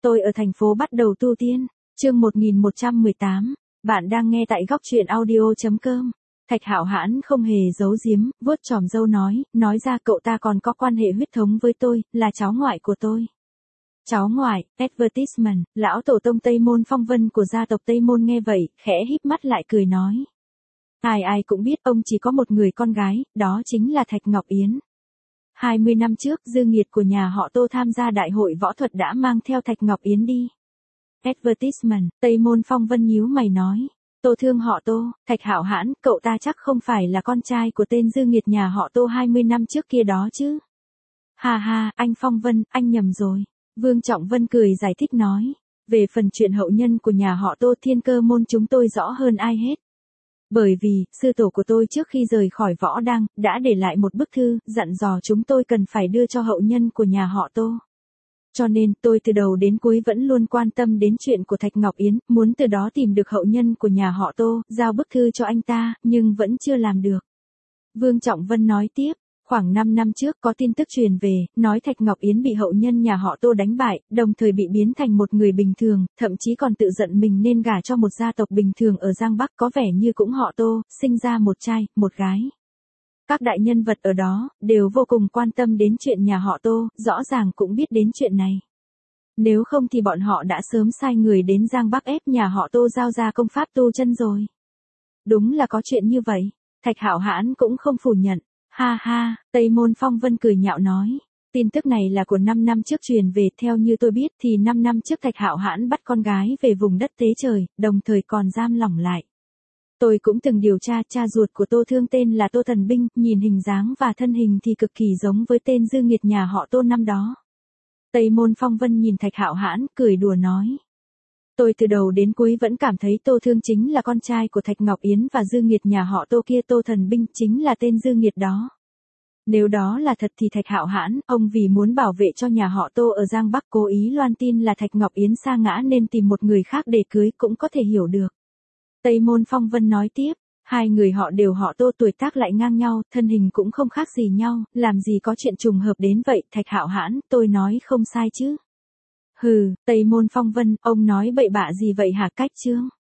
Tôi ở thành phố bắt đầu tu tiên. Chương 1118. Bạn đang nghe tại góc truyện audio.com. Thạch Hạo Hãn không hề giấu giếm, vuốt chòm râu nói ra cậu ta còn có quan hệ huyết thống với tôi, là cháu ngoại của tôi. Cháu ngoại, advertisement, lão tổ tông Tây Môn Phong Vân của gia tộc Tây Môn nghe vậy, khẽ híp mắt lại cười nói. Ai cũng biết ông chỉ có một người con gái, đó chính là Thạch Ngọc Yến. 20 năm trước, dư nghiệt của nhà họ Tô tham gia đại hội võ thuật đã mang theo Thạch Ngọc Yến đi. Advertisement, Tây Môn Phong Vân nhíu mày nói. Tô Thương họ Tô, Thạch Hạo Hãn, cậu ta chắc không phải là con trai của tên dư nghiệt nhà họ Tô 20 năm trước kia đó chứ. Ha, anh Phong Vân, anh nhầm rồi. Vương Trọng Vân cười giải thích nói. Về phần chuyện hậu nhân của nhà họ Tô Thiên Cơ môn chúng tôi rõ hơn ai hết. Bởi vì, sư tổ của tôi trước khi rời khỏi võ đăng, đã để lại một bức thư, dặn dò chúng tôi cần phải đưa cho hậu nhân của nhà họ Tô. Cho nên, tôi từ đầu đến cuối vẫn luôn quan tâm đến chuyện của Thạch Ngọc Yến, muốn từ đó tìm được hậu nhân của nhà họ Tô, giao bức thư cho anh ta, nhưng vẫn chưa làm được. Vương Trọng Vân nói tiếp. Khoảng 5 năm trước có tin tức truyền về, nói Thạch Ngọc Yến bị hậu nhân nhà họ Tô đánh bại, đồng thời bị biến thành một người bình thường, thậm chí còn tự giận mình nên gả cho một gia tộc bình thường ở Giang Bắc có vẻ như cũng họ Tô, sinh ra một trai, một gái. Các đại nhân vật ở đó, đều vô cùng quan tâm đến chuyện nhà họ Tô, rõ ràng cũng biết đến chuyện này. Nếu không thì bọn họ đã sớm sai người đến Giang Bắc ép nhà họ Tô giao ra công pháp tu chân rồi. Đúng là có chuyện như vậy, Thạch Hạo Hãn cũng không phủ nhận. Ha, Tây Môn Phong Vân cười nhạo nói. Tin tức này là của 5 năm trước truyền về, theo như tôi biết thì 5 năm trước Thạch Hạo Hãn bắt con gái về vùng đất Tế Trời, đồng thời còn giam lỏng lại. Tôi cũng từng điều tra, cha ruột của Tô Thương tên là Tô Thần Binh, nhìn hình dáng và thân hình thì cực kỳ giống với tên dư nghiệt nhà họ Tô năm đó. Tây Môn Phong Vân nhìn Thạch Hạo Hãn, cười đùa nói. Tôi từ đầu đến cuối vẫn cảm thấy Tô Thương chính là con trai của Thạch Ngọc Yến và dư nghiệt nhà họ Tô kia, Tô Thần Binh chính là tên dư nghiệt đó. Nếu đó là thật thì Thạch Hạo Hãn, ông vì muốn bảo vệ cho nhà họ Tô ở Giang Bắc cố ý loan tin là Thạch Ngọc Yến sa ngã nên tìm một người khác để cưới cũng có thể hiểu được. Tây Môn Phong Vân nói tiếp, hai người họ đều họ Tô, tuổi tác lại ngang nhau, thân hình cũng không khác gì nhau, làm gì có chuyện trùng hợp đến vậy. Thạch Hạo Hãn, tôi nói không sai chứ? Hừ, Tây Môn Phong Vân, ông nói bậy bạ gì vậy hả Cách Trương?